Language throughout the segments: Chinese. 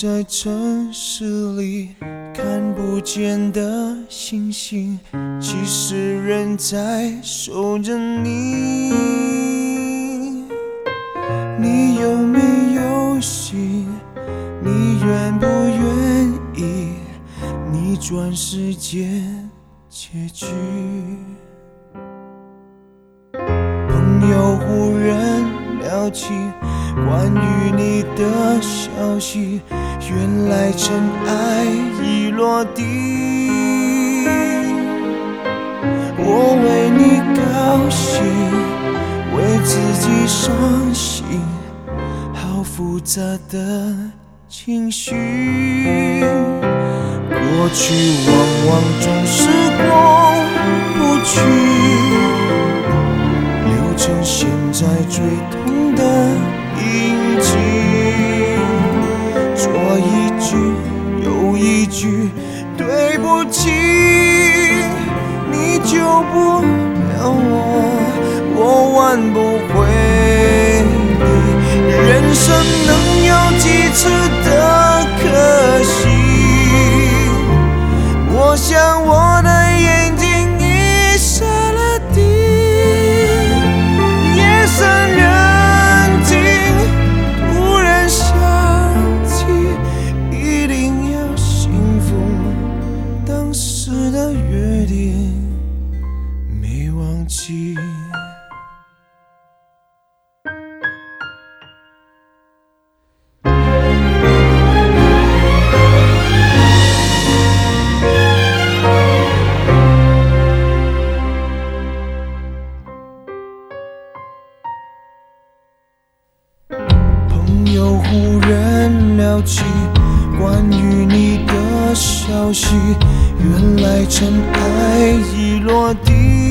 在城市里看不见的星星，其实人在守着你。你有没有心？你愿不愿意逆转时间结局？朋友忽然聊起关于你的消息，原来尘埃已落地。我为你高兴，为自己伤心，好复杂的情绪。过去往往总是过不去，留成现在最痛的印记。说一句又一句对不起，你救不了我挽不回你。人生能有几次的可惜？我想我的眼睛已下了地。夜深人静，突然想起一定要幸福，当时的约定没忘记。朋友忽然聊起关于你的消息，原来尘埃已落地。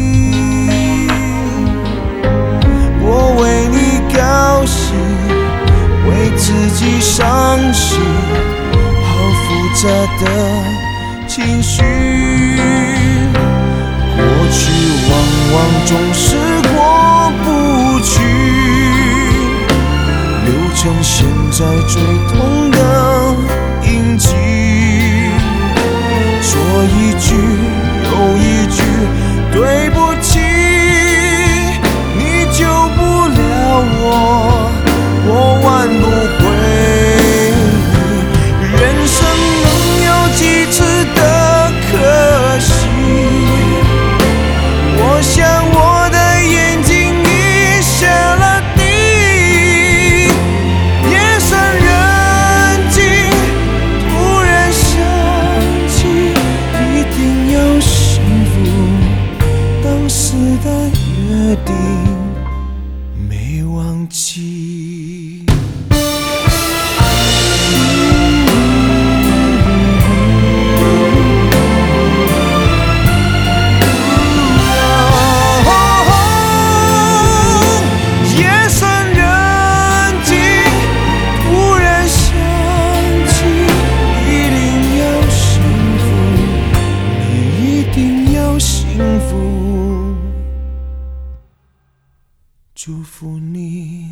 我为你高兴，为自己伤心，好复杂的情绪。过去往往总是过不去，留成现在最痛的印记。说一句又一句对不起，你救不了我挽不回你。人生能有几次的可惜？我想我的眼睛已下了地。夜深人静，突然想起一定要幸福，当时的约定没忘记。夜深人静，突然想起一定要幸福，你一定要幸福，祝福你。